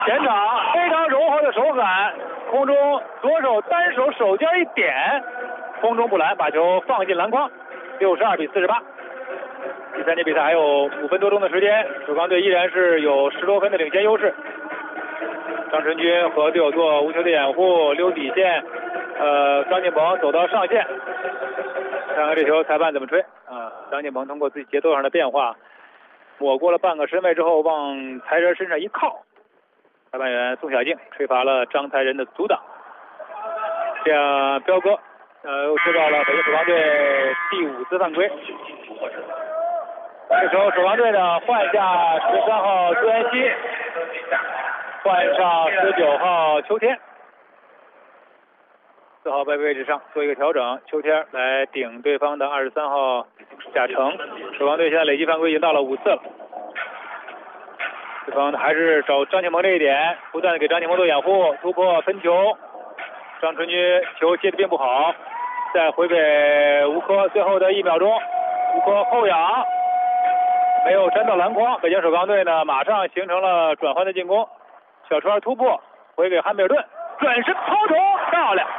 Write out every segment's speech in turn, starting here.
前场非常柔和的手感，空中左手单手手尖一点，空中补篮，把球放进篮筐，62比48。第三节比赛还有5分多钟的时间，首钢队依然是有10多分的领先优势。张晨军和队友做无球的掩护，溜底线，张晋鹏走到上线，看看这球裁判怎么吹啊？张晋鹏通过自己节奏上的变化，抹过了半个身位之后，往才人身上一靠，裁判员宋小静吹罚了张才人的阻挡，这样彪哥又制造了北京首钢队第5次犯规。这时候首钢队呢换下13号朱彦西，换上19号秋天，4号位置上做一个调整，秋天来顶对方的23号贾成。首钢队现在累计犯规已经到了5次了，对方还是找张庆鹏这一点，不断的给张庆鹏做掩护，突破分球，张春军球接的并不好，再回给吴科，最后的1秒钟，吴科后仰没有粘到篮筐，北京首钢队呢马上形成了转换的进攻，小川突破回给汉密尔顿，转身抛投，漂亮，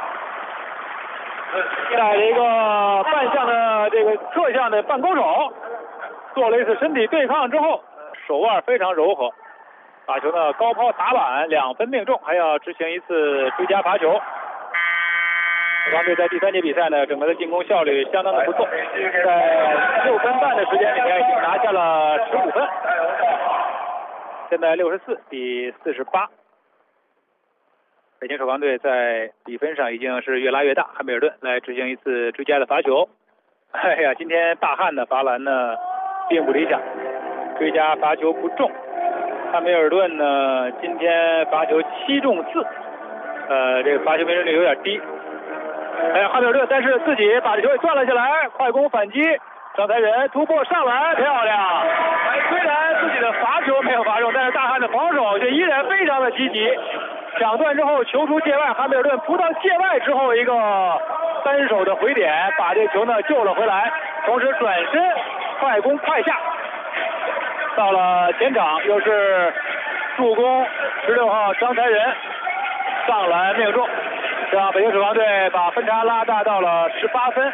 带了一个半向的这个侧向的半勾手，做了一次身体对抗之后，手腕非常柔和，把球呢高抛打板2分命中，还要执行一次追加罚球。首钢队在第3节比赛呢，整个的进攻效率相当的不错，在6分半的时间里面已经拿下了15分，现在64比48。北京首钢队在比分上已经是越拉越大，汉密尔顿来执行一次追加的罚球。哎呀，今天大汉的罚篮呢并不理想，追加罚球不中。汉密尔顿呢今天罚球7中4，这个罚球命中率有点低。汉密尔顿但是自己把这球给断了下来，快攻反击，张才仁突破上篮，漂亮。虽然自己的罚球没有罚中，但是大汉的防守却依然非常的积极。抢断之后球出界外，汉密尔顿扑到界外之后一个单手的回点，把这球呢救了回来，同时转身快攻快下，到了前场又是助攻16号张才仁上篮命中，让北京首钢队把分差拉大到了18分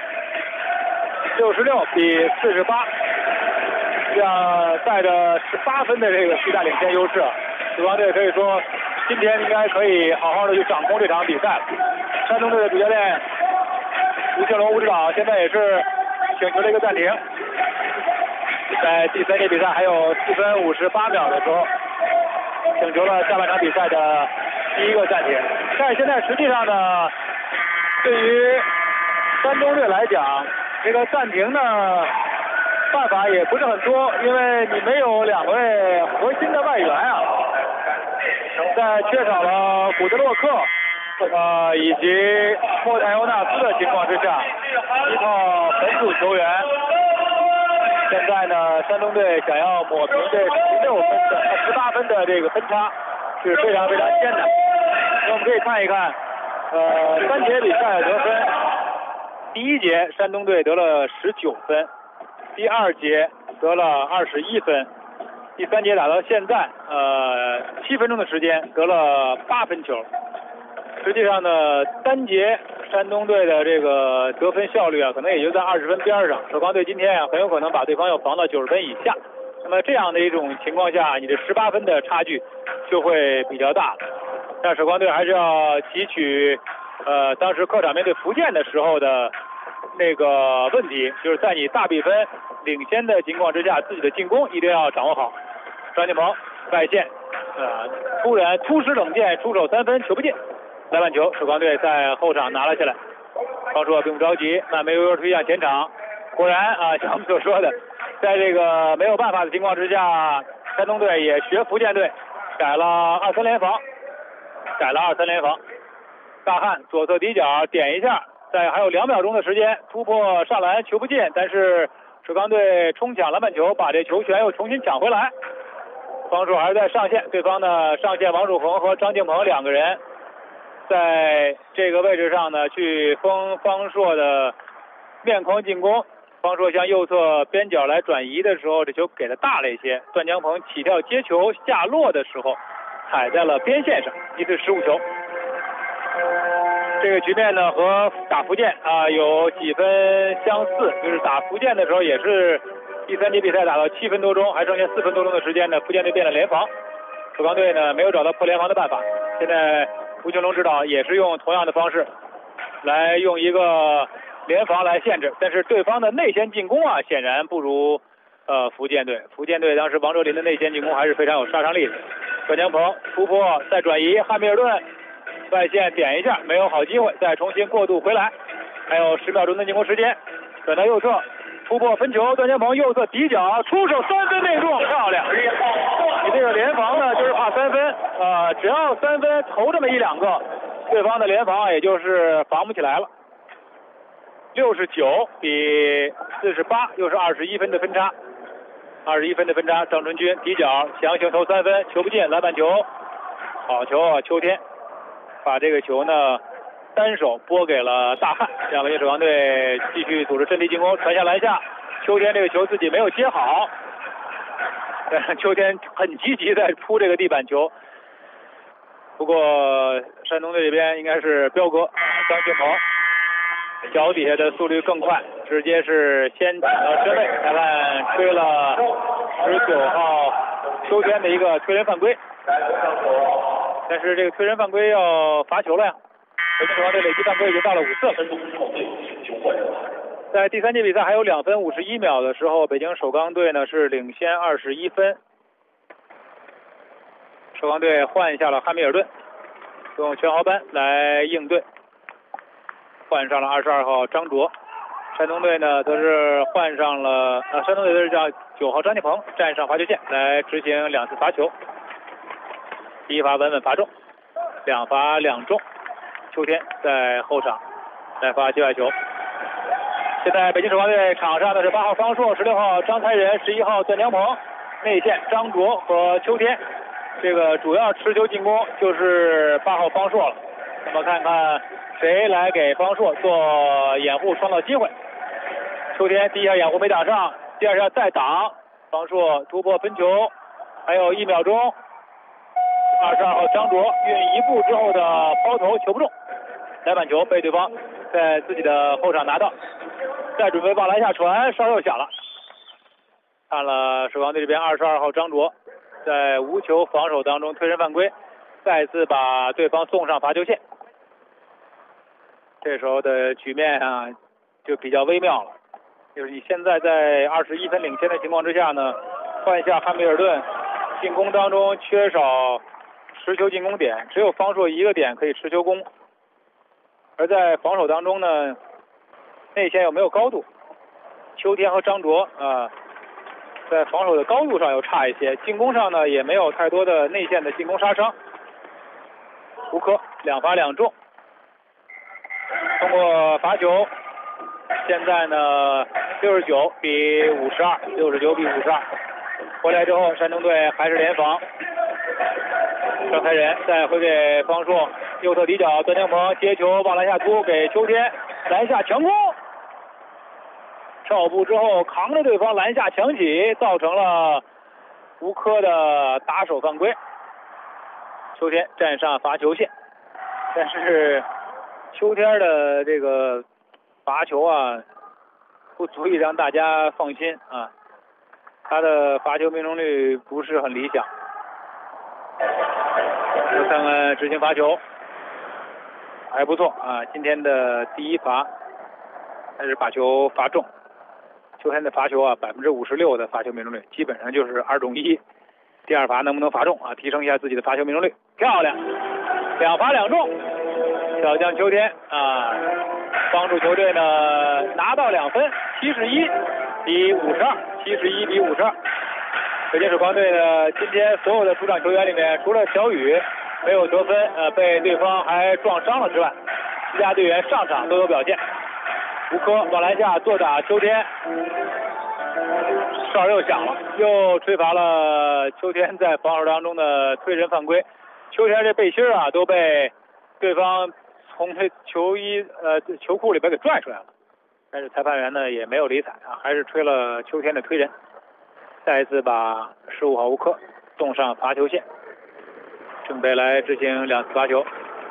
，66比48，这样带着18分的这个巨大领先优势，首钢队可以说今天应该可以好好的去掌控这场比赛了。山东队的主教练吴庆龙吴指导现在也是请求了一个暂停，在第3节比赛还有4分58秒的时候，请求了下半场比赛的第1个暂停。但是现在实际上呢，对于山东队来讲，这个暂停呢办法也不是很多，因为你没有2位核心的外援啊，在缺少了古德洛克以及莫泰欧纳斯的情况之下，依靠本土球员，现在呢山东队想要抹平这18分的这个分差是非常非常艰难。那我们可以看一看3节比赛得分，第1节山东队得了19分，第2节得了21分，第3节打到现在7分钟的时间得了8分球。实际上呢单节山东队的这个得分效率可能也就在20分边上，首钢队今天很有可能把对方要防到90分以下，那么这样的一种情况下，你的18分的差距就会比较大了。但首钢队还是要汲取当时客场面对福建的时候的那个问题，就是在你大比分领先的情况之下，自己的进攻一定要掌握好。张晋鹏外线突然突施冷箭，出手3分球不进，篮板球首钢队在后场拿了下来。方硕并不着急，慢慢悠悠推向前场。果然像我们所说的，在这个没有办法的情况之下，山东队也学福建队改了2-3联防，大汉左侧底角点一下，在还有2秒钟的时间突破上篮球不进，但是首钢队冲抢篮板球，把这球权又重新抢回来。方硕还是在上线，对方呢上线王楚恒和张敬鹏2个人在这个位置上呢去封方硕的面框进攻。方硕向右侧边角来转移的时候，这球给的大了一些，段江鹏起跳接球下落的时候踩在了边线上，一次失误球。这个局面呢和打福建有几分相似，就是打福建的时候也是第3节比赛打到7分多钟，还剩下4分多钟的时间呢，福建队变了联防，首钢队呢没有找到破联防的办法。现在吴群龙指导也是用同样的方式来用一个联防来限制，但是对方的内线进攻显然不如福建队。福建队当时王哲林的内线进攻还是非常有杀伤力的。段江鹏突破再转移，汉密尔顿外线点一下，没有好机会，再重新过渡回来，还有10秒钟的进攻时间，转到右侧突破分球，段江鹏右侧底角出手3分内中，漂亮！你这个联防呢，就是怕3分，只要3分投这么1-2个，对方的联防也就是防不起来了。69比48，又是21分的分差，21分的分差。张春军底角强行投3分，球不进，篮板球，好球啊！秋天把这个球呢单手拨给了大汉，让北京首钢队继续组织阵地进攻，传下篮下。秋天这个球自己没有接好，但是秋天很积极在扑这个地板球。不过山东队这边应该是彪哥张俊鹏，脚底下的速率更快，直接是先抢到身位，裁判吹了19号秋天的一个推人犯规，但是这个推人犯规要罚球了呀。北京首钢队累计犯规已经到了5次了。在第3节比赛还有2分51秒的时候，北京首钢队呢是领先21分。首钢队换下了汉密尔顿，用全豪班来应对，换上了22号张卓。山东队呢则是换上了山东队则是叫9号张继鹏站上罚球线来执行2次罚球。第一罚稳稳罚中，2罚2中。秋天在后场来罚界外球。现在北京首钢队场上的是8号方硕、16号张才仁、11号段江鹏，内线张卓和秋天。这个主要持球进攻就是8号方硕了。那么看看谁来给方硕做掩护，创造机会。秋天第一下掩护没打上，第二下再挡，方硕突破分球，还有1秒钟。22号张卓运1步之后的抛投球不中，篮板球被对方在自己的后场拿到，再准备往篮下传，稍右响了。看了首钢队这边22号张卓在无球防守当中推人犯规，再次把对方送上罚球线。这时候的局面就比较微妙了，就是你现在在21分领先的情况之下呢，换下汉密尔顿，进攻当中缺少持球进攻点，只有方硕一个点可以持球攻，而在防守当中呢，内线又没有高度，秋天和张卓在防守的高度上又差一些，进攻上呢也没有太多的内线的进攻杀伤。胡科2罚2中，通过罚球，现在呢69比52，69比52。回来之后，山东队还是联防。张才仁再回给方硕，右侧底角段江鹏接球往篮下突给秋天，篮下强攻，跳步之后扛着对方篮下抢起，造成了胡科的打手犯规。秋天站上罚球线，但是秋天的这个罚球不足以让大家放心他的罚球命中率不是很理想。看看执行罚球还不错今天的第一罚还是把球罚中。秋天的罚球56%的罚球命中率，基本上就是2中1。第二罚能不能罚中提升一下自己的罚球命中率，漂亮，2罚2中，小将秋天帮助球队呢拿到2分，71比52，71比52。北京首钢队呢今天所有的出场球员里面，除了小雨没有得分被对方还撞伤了之外，其他队员上场都有表现。胡科往篮下做打秋天，哨又响了，又吹罚了秋天在防守当中的推人犯规。秋天这背心都被对方从这球裤里边给拽出来了，但是裁判员呢也没有理睬还是吹了秋天的推人，再一次把15号胡科送上罚球线。 准备来执行2次罚球。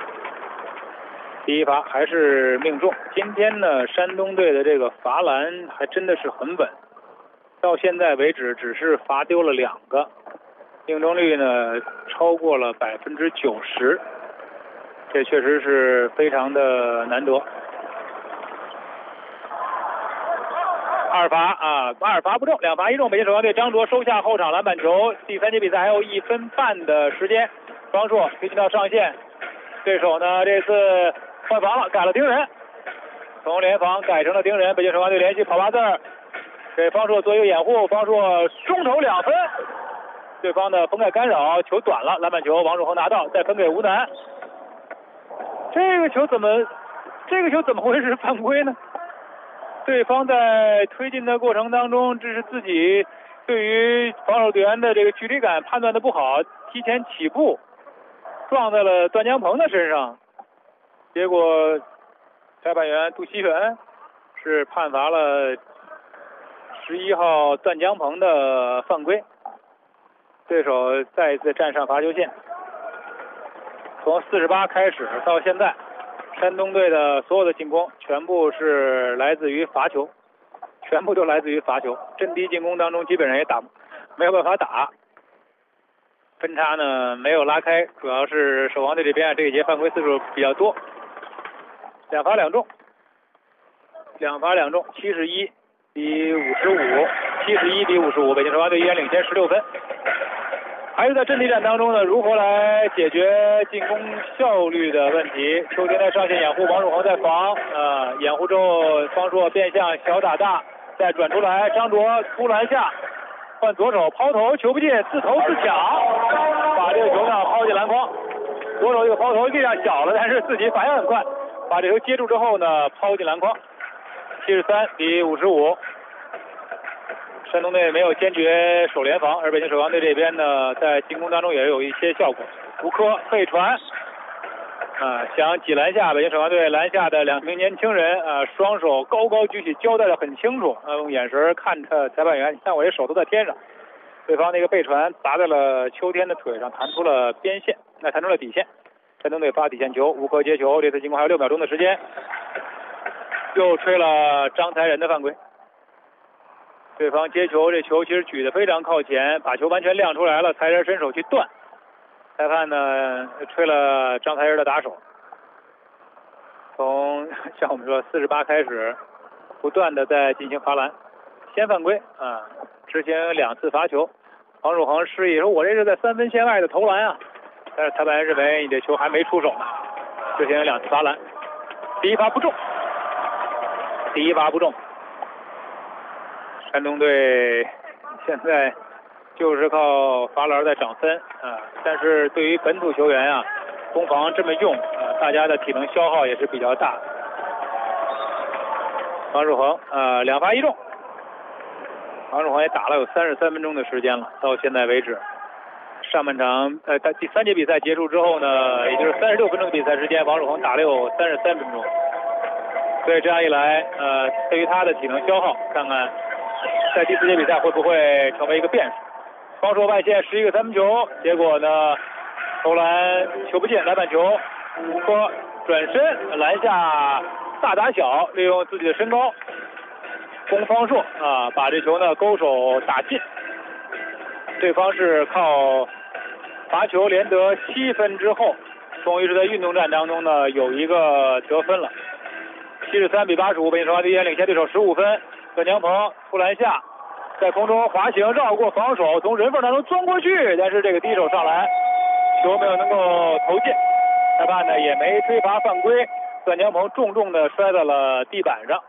第一罚还是命中。今天呢，山东队的这个罚篮还真的是很稳，到现在为止只是罚丢了2个，命中率呢超过了90%，这确实是非常的难得。2罚不中，2罚1中，北京首钢队张卓收下后场篮板球。第3节比赛还有1分半的时间，方硕推进到上线，对手呢这次换防了，改了盯人，从联防改成了盯人。北京首钢队连续跑8字，给方硕做一个掩护，方硕中投2分，对方的封盖干扰，球短了，篮板球王树恒拿到，再分给吴楠。这个球怎么会是犯规呢？对方在推进的过程当中，这是自己对于防守队员的这个距离感判断的不好，提前起步撞在了段江鹏的身上，结果裁判员杜希元是判罚了11号段江鹏的犯规，对手再一次站上罚球线。从48开始到现在，山东队的所有的进攻全部是来自于罚球，全部都来自于罚球。阵地进攻当中基本上也没有办法打，分差呢没有拉开，主要是首钢队这边这一节犯规次数比较多，2罚2中，2罚2中，71比55，北京首钢队依然领先16分。还是在阵地战当中呢，如何来解决进攻效率的问题？秋天在上线掩护，王树恒在防，掩护之后，方硕变向小打大，再转出来，张卓突篮下，换左手抛投，球不进，自投自抢，把这个球呢抛进篮筐。左手这个抛投力量小了，但是自己反应很快，把这球接住之后呢抛进篮筐。73比55。山东队没有坚决守联防，而北京首钢队这边呢，在进攻当中也有一些效果。吴科背传，想挤篮下，北京首钢队篮下的2名年轻人双手高高举起，交代的很清楚，用眼神看着裁判员，你看我这手都在天上。对方那个背传砸在了秋天的腿上，弹出了边线，弹出了底线。山东队发底线球，吴科接球，这次进攻还有6秒钟的时间，又吹了张才仁的犯规。对方接球，这球其实举得非常靠前，把球完全亮出来了，才仁伸手去断，裁判呢吹了张才仁的打手。从像我们说48开始，不断的在进行罚篮，先犯规执行2次罚球。王树恒示意说：“我这是在3分线外的投篮啊！”但是裁判员认为你这球还没出手呢，执行2次罚篮。第一罚不中。山东队现在就是靠罚篮在涨分但是对于本土球员攻防这么用大家的体能消耗也是比较大。王树恒2罚1中，王树恒也打了有33分钟的时间了，到现在为止。上半场第3节比赛结束之后呢，也就是36分钟的比赛时间，王树恒打了有33分钟。所以这样一来对于他的体能消耗，看看在第4节比赛会不会成为一个变数。方硕外线11个3分球，结果呢投篮球不进，篮板球吴科转身篮下大打小，利用自己的身高攻方硕把这球呢勾手打进。对方是靠罚球连得7分之后，终于是在运动战当中呢有一个得分了。73比85，北京首钢队依然领先对手15分。段江鹏突篮下，在空中滑行绕过防守，从人缝当中钻过去，但是这个低手上篮，球没有能够投进，裁判呢也没吹罚犯规。段江鹏重重的摔在了地板上，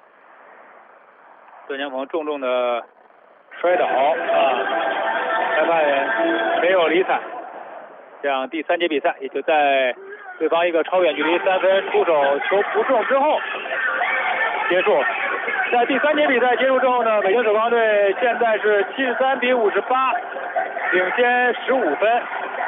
段江鹏重重的摔倒裁判没有理睬。这样第3节比赛也就在对方一个超远距离3分出手球不中之后结束。在第3节比赛结束之后呢，北京首钢队现在是73比58，领先15分。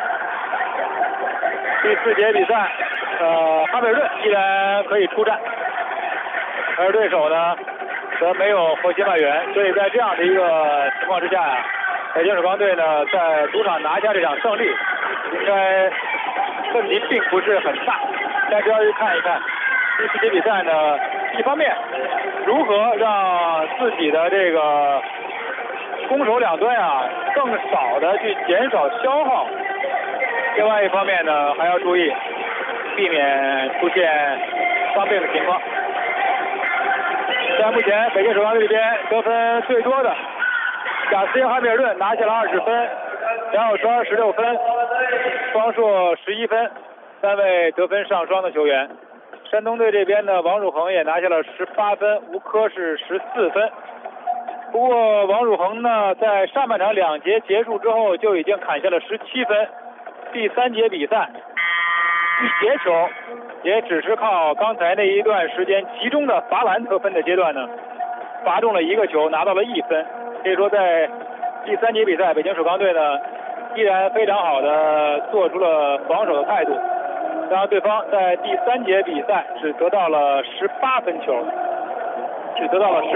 第4节比赛，哈维顿依然可以出战，而对手呢则没有核心外援，所以在这样的一个情况之下北京首钢队呢在主场拿下这场胜利， 应该问题并不是很大。但是要去看一看第4节比赛呢，一方面如何让自己的这个攻守两端啊更少的去减少消耗，另外一方面呢还要注意避免出现伤病的情况。在目前北京首钢队这边得分最多的贾斯汀·汉密尔顿拿下了20分，梁晓川16分，方硕11分，3位得分上双的球员。山东队这边呢，王汝恒也拿下了18分，吴科是14分。不过王汝恒呢，在上半场2节结束之后就已经砍下了17分。第3节比赛1节球，也只是靠刚才那一段时间集中的罚篮得分的阶段呢，罚中了1个球，拿到了1分。可以说在第3节比赛，北京首钢队呢依然非常好的做出了防守的态度，让对方在第3节比赛只得到了18分球，每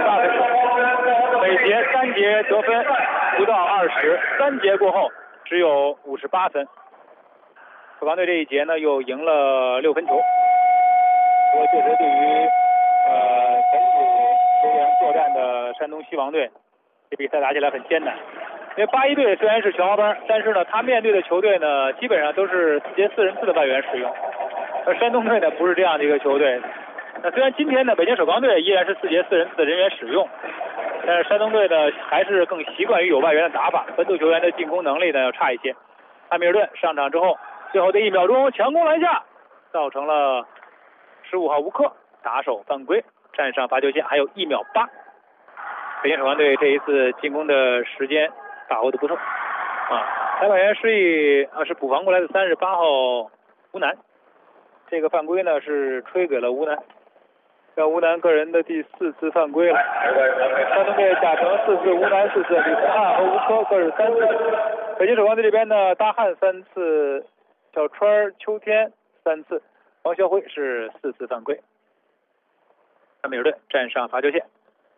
节3节得分不到20，3节过后只有58分。首钢队这一节呢又赢了6分球，不过确实对于本土球员作战的山东西王队，这比赛打起来很艰难。因为81队虽然是全华班，但是呢他面对的球队呢基本上都是4节4人次的外援使用，而山东队呢不是这样的一个球队。那虽然今天呢北京首钢队依然是4节4人次的人员使用，但是山东队呢还是更习惯于有外援的打法，本土球员的进攻能力呢要差一些。汉密尔顿上场之后，最后的1秒钟强攻篮下，造成了15号吴科打手犯规，站上罚球线，还有1秒8。北京首钢队这一次进攻的时间把握的不错裁判员示意是补防过来的38号吴楠，这个犯规呢是吹给了吴楠，让吴楠个人的第4次犯规了。山东队贾成4次，吴楠4次，李洪汉和吴科各是3次。北京首钢队这边呢，大汉3次，小川、秋天3次，王晓辉是4次犯规。汉密尔顿站上罚球线，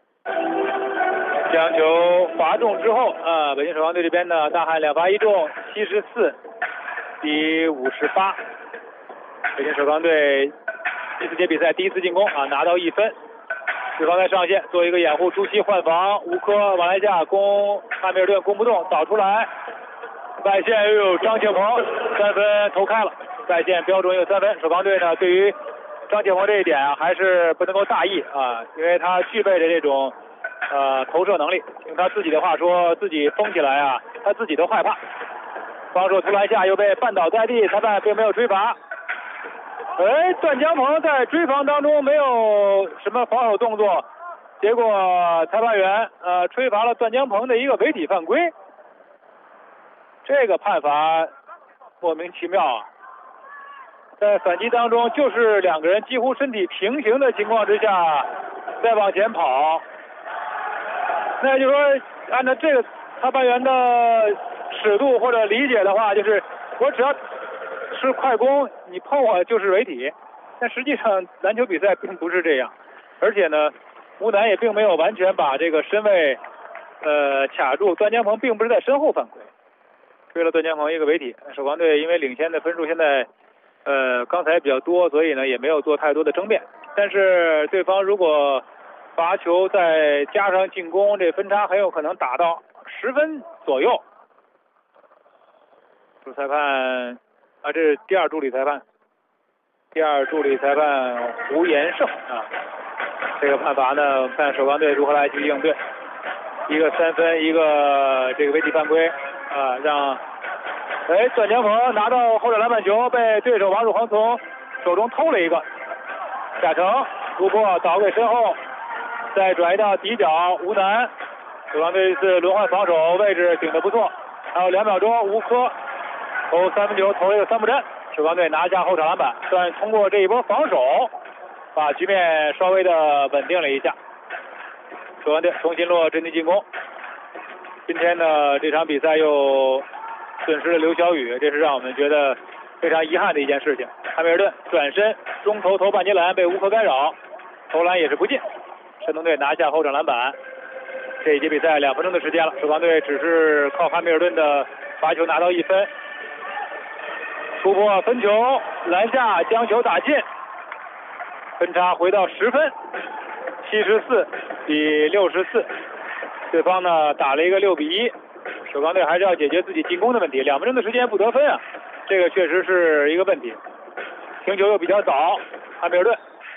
将球罚中之后北京首钢队这边呢，大汉2罚1中，74比58。北京首钢队第4节比赛第1次进攻拿到1分，对方在上线做一个掩护，朱熹换防，吴科往来架攻，汉密尔顿攻不动，倒出来，外线又有张庆鹏3分投开了，外线标准有3分。首钢队呢对于张庆鹏这一点还是不能够大意因为他具备着这种投射能力，用他自己的话说，自己疯起来他自己都害怕。防守突篮下又被绊倒在地，裁判并没有追罚。段江鹏在追防当中没有什么防守动作，结果裁判员吹罚了段江鹏的一个违体犯规。这个判罚莫名其妙在反击当中就是2个人几乎身体平行的情况之下再往前跑，那就说按照这个裁判员的尺度或者理解的话，就是我只要是快攻，你碰我就是违体。但实际上篮球比赛并不是这样，而且呢吴楠也并没有完全把这个身位卡住，段江鹏并不是在身后犯规，吹了段江鹏一个违体。首钢队因为领先的分数现在刚才比较多，所以呢也没有做太多的争辩，但是对方如果罚球再加上进攻，这分差很有可能打到10分左右。主裁判这是第2助理裁判胡延胜这个判罚呢，看首钢队如何来去应对。一个3分，一个这个违体犯规让段江鹏拿到后场篮板球，被对手王汝恒从手中偷了一个。贾成突破倒给身后，再转移到底角吴楠，首钢队这次轮换防守位置顶得不错。还有2秒钟，吴科投3分球，投了一个3不沾，首钢队拿下后场篮板，算通过这一波防守把局面稍微的稳定了一下。首钢队重新落阵地进攻。今天呢这场比赛又损失了刘晓宇，这是让我们觉得非常遗憾的一件事情。汉密尔顿转身中投半截篮被吴科干扰，投篮也是不进，山东队拿下后场篮板。这一节比赛2分钟的时间了，首钢队只是靠汉密尔顿的罚球拿到1分。 突破分球，篮下将球打进，分差回到10分，74比64。对方呢打了一个6比1，首钢队还是要解决自己进攻的问题。2分钟的时间不得分啊，这个确实是一个问题。停球又比较早，汉密尔顿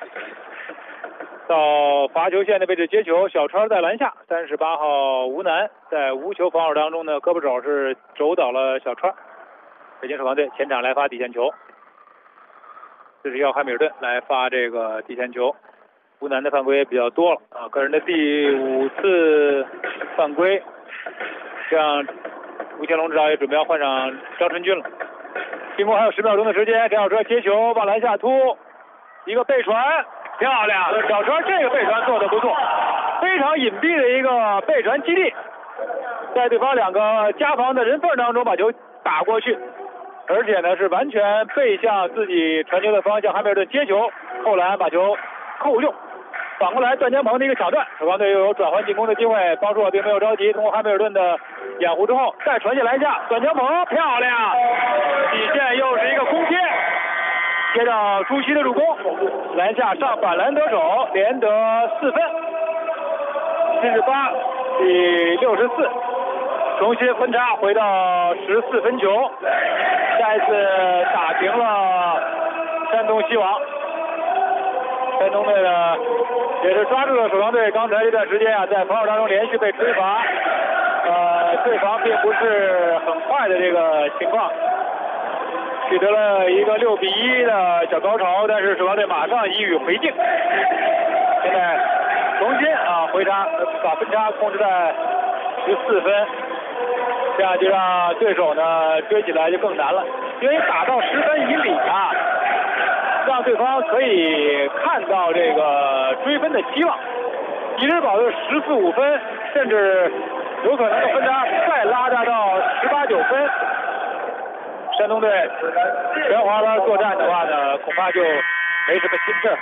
到罚球线的位置接球，小川在篮下，38号吴楠在无球防守当中呢，胳膊肘是肘倒了小川。北京首钢队前场来发底线球，这是要汉密尔顿来发这个底线球。吴楠的犯规比较多了啊，个人的第5次犯规，这样吴乾隆指导也准备要换上张春军了。进攻还有10秒钟的时间，田小川接球往篮下突，一个背传，漂亮！小川这个背传做得不错，非常隐蔽的一个背传基地，在对方2个夹防的人缝当中把球打过去，而且呢是完全背向自己传球的方向。汉密尔顿接球后篮把球扣中，反过来段江鹏的一个抢断，首钢队又有转换进攻的机会。方硕并没有着急，通过汉密尔顿的掩护之后再传进篮下，段江鹏漂亮，底线又是一个空切，接到朱熹的助攻，篮下上反篮得手，连得4分，78比64，重新分差回到14分球，再次打平了山东西王。山东队呢也是抓住了首钢队刚才这段时间啊，在防守当中连续被吹罚，对方并不是很快的这个情况，取得了一个6比1的小高潮，但是首钢队马上一语回敬，现在重新回差，把分差控制在14分，这样就让对手呢追起来就更难了，因为打到10分以里啊，让对方可以看到这个追分的希望，一直保持14、15分，甚至有可能的分差再拉大到18、19分。山东队全华班作战的话呢，恐怕就没什么心事儿，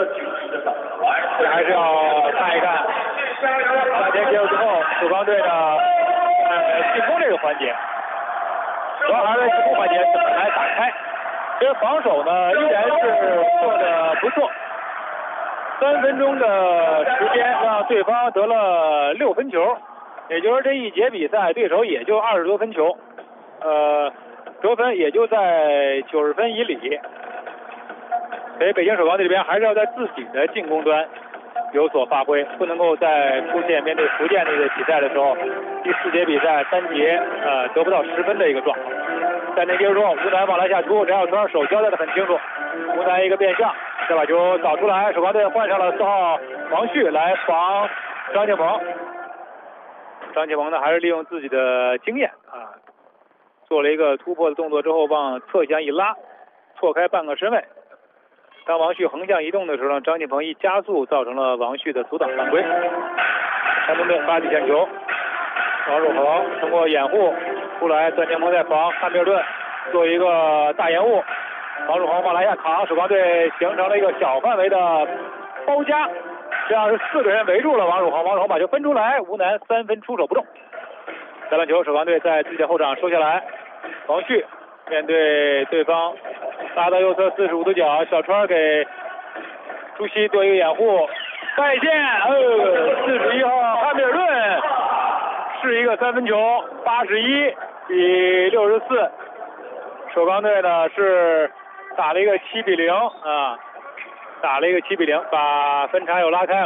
还是要看一看半天结束之后，首钢队呢进攻这个环节，主要还是在进攻环节怎么来打开。其实防守呢依然是做的不错，3分钟的时间让对方得了6分球，也就是说这一节比赛对手也就20多分球，得分也就在90分以里，所以北京首钢队这边还是要在自己的进攻端有所发挥，不能够再出现面对福建队的比赛的时候，第4节比赛3节得不到10分的一个状况。3点结束之后，吴楠往篮下突，翟小川手交代的很清楚，吴楠一个变向，再把球扫出来，首钢队换上了4号王旭来防张庆鹏。张庆鹏呢还是利用自己的经验做了一个突破的动作之后往侧向一拉，错开半个身位。当王旭横向移动的时候呢，张庆鹏一加速，造成了王旭的阻挡犯规。山东队发底线球，王汝恒通过掩护出来，段庆鹏在防，汉密尔顿做一个大掩护，王汝恒往篮下扛，首钢队形成了一个小范围的包夹，这样是4个人围住了王汝恒，王汝恒把球分出来，吴楠3分出手不中。再篮球，首钢队在自己的后场收下来，王旭面对对方拉到右侧45度角，小川给朱熹做一个掩护，外线41号汉密尔顿是一个3分球，81比64。首钢队呢是打了一个7比0打了一个7比0，把分差又拉开了。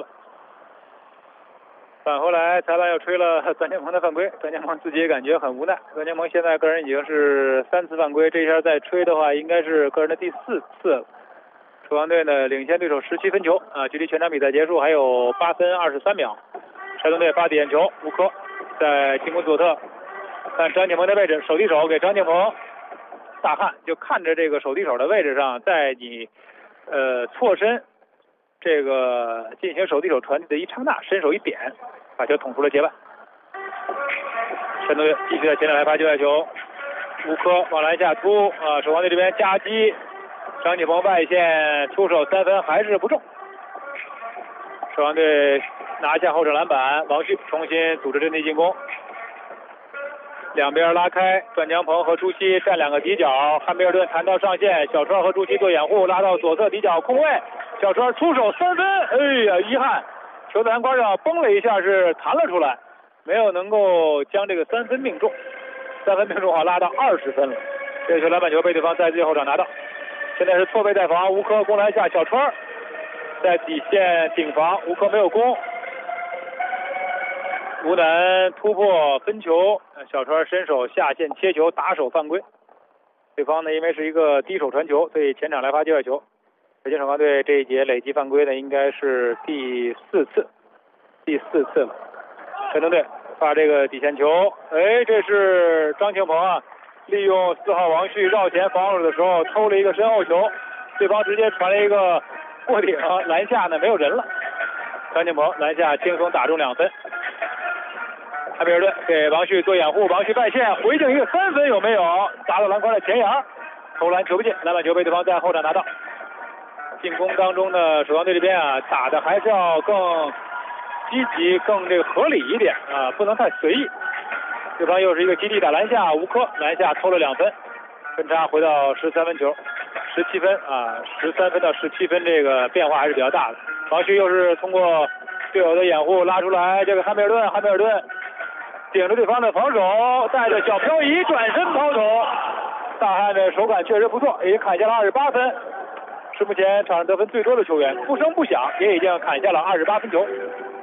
返回来，裁判又吹了段庆鹏的犯规，段庆鹏自己也感觉很无奈。段庆鹏现在个人已经是3次犯规，这一下再吹的话，应该是个人的第4次了。首钢队呢领先对手17分球距离全场比赛结束还有8分23秒。山东队发底线球，吴科在进攻左侧，看张庆鹏的位置，手递手给张庆鹏，大汉就看着这个手递手的位置上，在你错身这个进行手递手传递的一刹那，伸手一点，把球捅出了界外。山东队继续在前场来发界外球，吴科往篮下突首钢队这边夹击，张庆鹏外线出手3分还是不中。首钢队拿下后场篮板，王旭重新组织阵地进攻。 两边拉开，段江鹏和朱熹站两个底角，汉密尔顿弹到上线，小川和朱熹做掩护，拉到左侧底角空位，小川出手3分，哎呀，遗憾，球在篮筐上崩了一下，是弹了出来，没有能够将这个3分命中，3分命中的话拉到20分了。这球篮板球被对方在自己后场拿到，现在是错位带防，吴科攻篮下，小川在底线顶防，吴科没有攻。吴楠突破分球，小川伸手下线切球，打手犯规。对方呢，因为是一个低手传球，所以前场来发界外球。北京首钢队这一节累计犯规呢，应该是第4次了。山东队发这个底线球，哎，这是张庆鹏啊，利用4号王旭绕前防守的时候偷了一个身后球，对方直接传了一个过顶，篮下呢没有人了。张庆鹏篮下轻松打中2分。汉密尔顿给王旭做掩护，王旭外线回敬一个3分，有没有？砸到篮筐的前沿，投篮球不进，篮板球被对方在后场拿到。进攻当中呢，首钢队这边啊，打的还是要更积极、更这个合理一点啊，不能太随意。对方又是一个基地打篮下，吴科篮下偷了2分，分差回到13分球，17分啊，13分到17分，这个变化还是比较大的。王旭又是通过队友的掩护拉出来，这个汉密尔顿顶着对方的防守，带着小漂移转身抛投，大汉的手感确实不错，已经砍下了28分，是目前场上得分最多的球员，不声不响也已经砍下了28分球。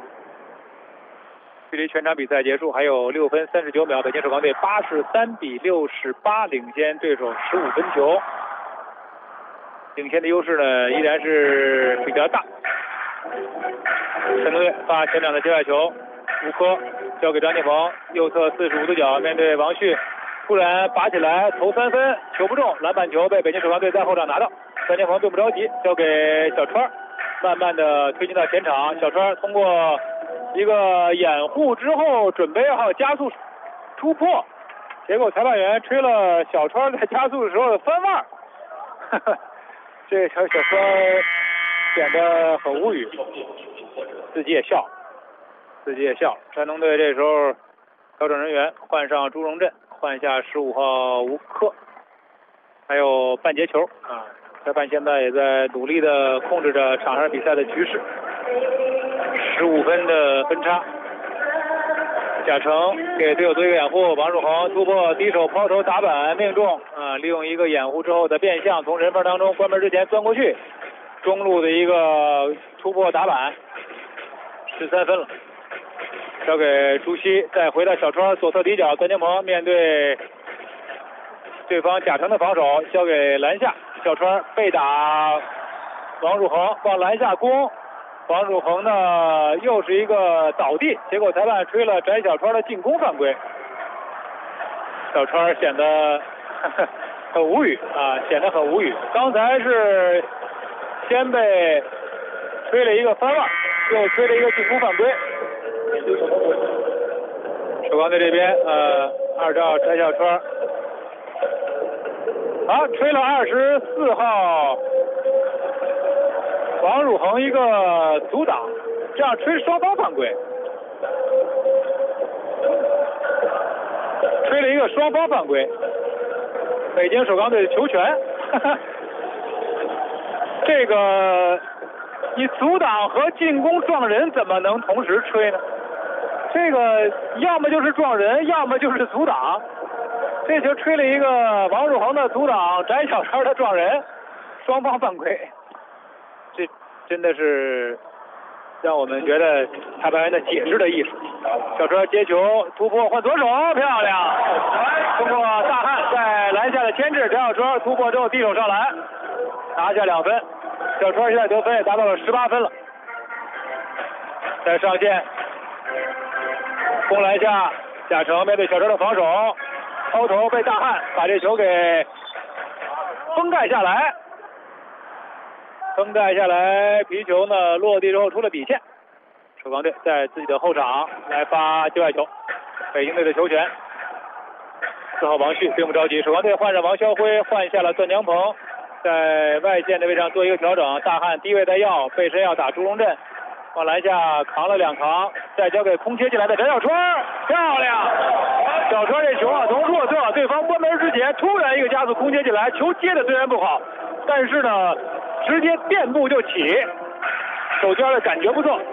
距离全场比赛结束还有6分39秒，北京首钢队83-68领先对手15分球，领先的优势呢依然是比较大。山东队发前场的界外球，吴科交给张庆鹏，右侧45度角面对王旭，突然拔起来投3分，球不中，篮板球被北京首钢队在后场拿到。张庆鹏并不着急，交给小川，慢慢的推进到前场，小川通过一个掩护之后准备好加速突破，结果裁判员吹了小川在加速的时候的翻腕，这条小川显得很无语，自己也笑。山东队这时候调整人员，换上朱荣振，换下15号吴科，还有半截球啊。裁判现在也在努力的控制着场上比赛的局势。15分的分差，贾成给队友做一个掩护，王汝恒突破低手抛投打板命中啊！利用一个掩护之后的变向，从人缝当中关门之前钻过去，中路的一个突破打板，13分了。交给朱熹，再回到小川左侧底角，段江鹏面对对方贾成的防守，交给篮下，小川被打，王汝恒往篮下攻，王汝恒呢又是一个倒地，结果裁判吹了翟小川的进攻犯规，小川显得很无语啊，刚才是先被吹了一个翻腕，又吹了一个进攻犯规。首钢队这边2照翟小川，吹了24号王汝恒一个阻挡，这样吹双方犯规，吹了一个双方犯规，北京首钢队的球权。这个你阻挡和进攻撞人怎么能同时吹呢？这个要么就是撞人，要么就是阻挡。这球吹了一个王汝恒的阻挡，翟小川的撞人，双方犯规。这真的是让我们觉得裁判员的解释的艺术。小川接球突破换左手，漂亮！通过大汉在篮下的牵制，翟小川突破之后低手上篮，拿下2分。小川现在得分也达到了18分了。在上线攻篮下，贾成面对小川的防守，抛投被大汉把这球给封盖下来。皮球呢落地之后出了底线。首钢队在自己的后场来发界外球，北京队的球权。4号王旭并不着急，首钢队换上王霄辉，换下了段江鹏，在外线的位置上做一个调整。大汉低位带要，背身要打朱荣振，往篮下扛了2扛， 再交给空切进来的翟小川，漂亮！小川这球啊，从弱侧对方关门之前，突然一个加速空切进来，球接的虽然不好，但是呢，直接垫步就起，手绢的感觉不错。